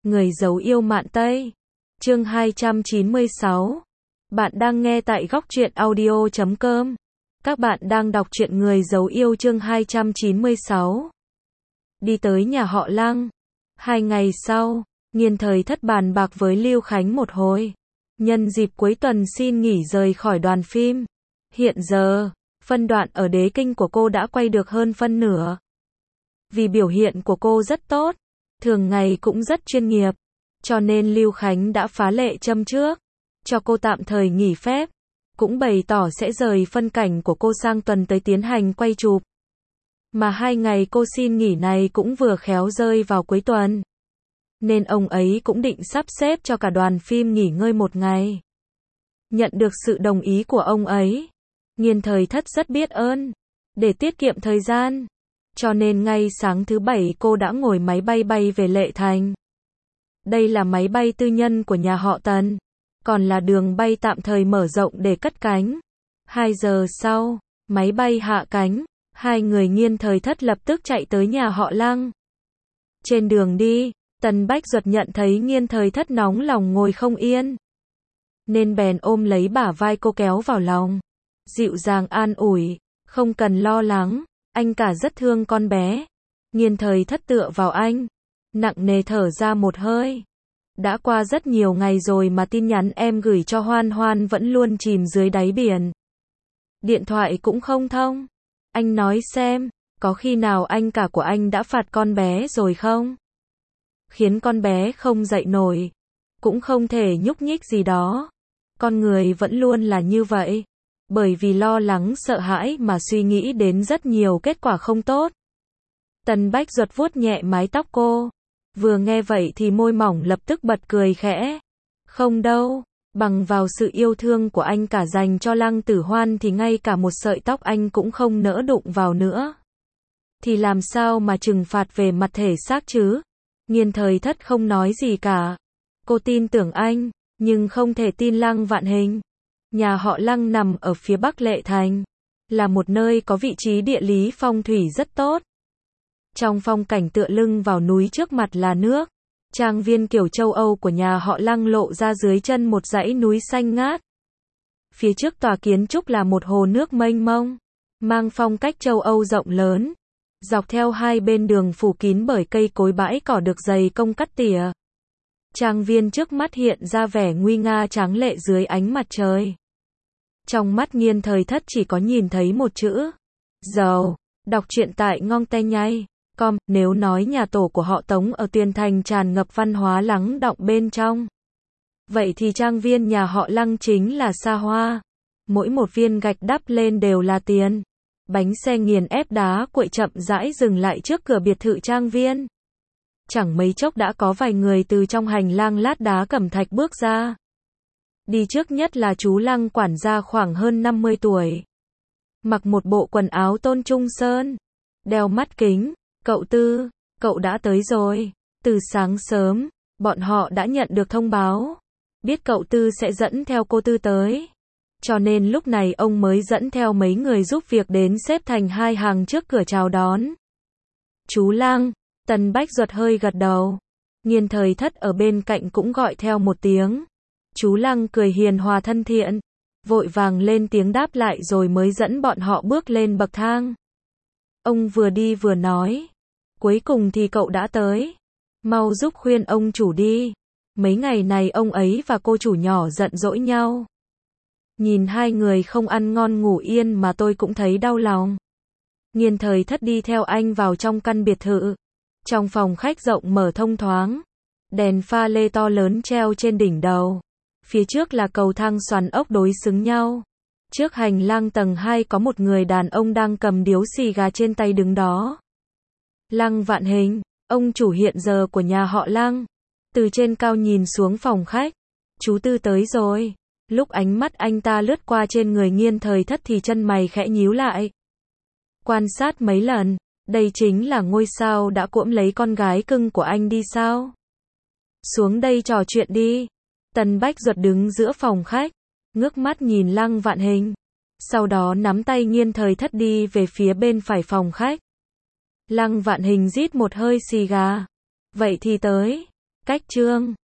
Người giấu yêu mạn Tây. Chương 296. Bạn đang nghe tại góc truyện audio.com. Các bạn đang đọc truyện Người giấu yêu chương 296. Đi tới nhà họ Lăng. 2 ngày sau, Nghiên Thời Thất bàn bạc với Lưu Khánh một hồi. Nhân dịp cuối tuần xin nghỉ rời khỏi đoàn phim. Hiện giờ, phân đoạn ở Đế Kinh của cô đã quay được hơn phân nửa. Vì biểu hiện của cô rất tốt, thường ngày cũng rất chuyên nghiệp, cho nên Lưu Khánh đã phá lệ châm trước, cho cô tạm thời nghỉ phép, cũng bày tỏ sẽ rời phân cảnh của cô sang tuần tới tiến hành quay chụp. Mà 2 ngày cô xin nghỉ này cũng vừa khéo rơi vào cuối tuần, nên ông ấy cũng định sắp xếp cho cả đoàn phim nghỉ ngơi 1 ngày. Nhận được sự đồng ý của ông ấy, Nghiên Thời Thất rất biết ơn, để tiết kiệm thời gian. Cho nên ngay sáng thứ Bảy cô đã ngồi máy bay bay về Lệ Thành. Đây là máy bay tư nhân của nhà họ Tần, còn là đường bay tạm thời mở rộng để cất cánh. 2 giờ sau, máy bay hạ cánh, 2 người Nghiên Thời Thất lập tức chạy tới nhà họ Lăng. Trên đường đi, Tần Bách Duật nhận thấy Nghiên Thời Thất nóng lòng ngồi không yên, nên bèn ôm lấy bả vai cô kéo vào lòng, dịu dàng an ủi, không cần lo lắng. Anh cả rất thương con bé. Nghiên Thời Thất tựa vào anh, nặng nề thở ra một hơi. Đã qua rất nhiều ngày rồi mà tin nhắn em gửi cho Hoan Hoan vẫn luôn chìm dưới đáy biển. Điện thoại cũng không thông. Anh nói xem, có khi nào anh cả của anh đã phạt con bé rồi không? Khiến con bé không dậy nổi, cũng không thể nhúc nhích gì đó. Con người vẫn luôn là như vậy. Bởi vì lo lắng sợ hãi mà suy nghĩ đến rất nhiều kết quả không tốt. Tần Bách Duật vuốt nhẹ mái tóc cô. Vừa nghe vậy thì môi mỏng lập tức bật cười khẽ. Không đâu, bằng vào sự yêu thương của anh cả dành cho Lăng Tử Hoan thì ngay cả một sợi tóc anh cũng không nỡ đụng vào nữa. Thì làm sao mà trừng phạt về mặt thể xác chứ? Nghiên Thời Thất không nói gì cả. Cô tin tưởng anh, nhưng không thể tin Lăng Vạn Hình. Nhà họ Lăng nằm ở phía bắc Lệ Thành, là một nơi có vị trí địa lý phong thủy rất tốt. Trong phong cảnh tựa lưng vào núi trước mặt là nước, trang viên kiểu châu Âu của nhà họ Lăng lộ ra dưới chân một dãy núi xanh ngát. Phía trước tòa kiến trúc là một hồ nước mênh mông, mang phong cách châu Âu rộng lớn. Dọc theo hai bên đường phủ kín bởi cây cối bãi cỏ được dày công cắt tỉa. Trang viên trước mắt hiện ra vẻ nguy nga tráng lệ dưới ánh mặt trời. Trong mắt Nghiên Thời Thất chỉ có nhìn thấy một chữ: giàu. Đọc truyện tại ngongtaynhai.com. Nếu nói nhà tổ của họ Tống ở Tuyền Thành tràn ngập văn hóa lắng đọng bên trong, vậy thì trang viên nhà họ Lăng chính là xa hoa. Mỗi một viên gạch đắp lên đều là tiền. Bánh xe nghiền ép đá cuội chậm rãi dừng lại trước cửa biệt thự trang viên. Chẳng mấy chốc đã có vài người từ trong hành lang lát đá cẩm thạch bước ra. Đi trước nhất là chú Lăng quản gia khoảng hơn 50 tuổi. Mặc một bộ quần áo tôn trung sơn, đeo mắt kính. Cậu Tư, cậu đã tới rồi. Từ sáng sớm, bọn họ đã nhận được thông báo. Biết cậu Tư sẽ dẫn theo cô Tư tới. Cho nên lúc này ông mới dẫn theo mấy người giúp việc đến xếp thành 2 hàng trước cửa chào đón. Chú Lăng. Tần Bách Duật hơi gật đầu. Nghiên Thời Thất ở bên cạnh cũng gọi theo một tiếng. Chú Lăng cười hiền hòa thân thiện, vội vàng lên tiếng đáp lại rồi mới dẫn bọn họ bước lên bậc thang. Ông vừa đi vừa nói, cuối cùng thì cậu đã tới. Mau giúp khuyên ông chủ đi. Mấy ngày này ông ấy và cô chủ nhỏ giận dỗi nhau. Nhìn 2 người không ăn ngon ngủ yên mà tôi cũng thấy đau lòng. Nghiên Thời Thất đi theo anh vào trong căn biệt thự. Trong phòng khách rộng mở thông thoáng, đèn pha lê to lớn treo trên đỉnh đầu. Phía trước là cầu thang xoắn ốc đối xứng nhau. Trước hành lang tầng 2 có một người đàn ông đang cầm điếu xì gà trên tay đứng đó. Lăng Vạn Hình, ông chủ hiện giờ của nhà họ Lăng. Từ trên cao nhìn xuống phòng khách. Chú Tư tới rồi. Lúc ánh mắt anh ta lướt qua trên người Nghiên Thời Thất thì chân mày khẽ nhíu lại. Quan sát mấy lần, đây chính là ngôi sao đã cuỗm lấy con gái cưng của anh đi sao? Xuống đây trò chuyện đi. Tần Bách Duật đứng giữa phòng khách, ngước mắt nhìn Lăng Vạn Hình. Sau đó nắm tay Nghiên Thời Thất đi về phía bên phải phòng khách. Lăng Vạn Hình rít một hơi xì gà. Vậy thì tới. Cách chương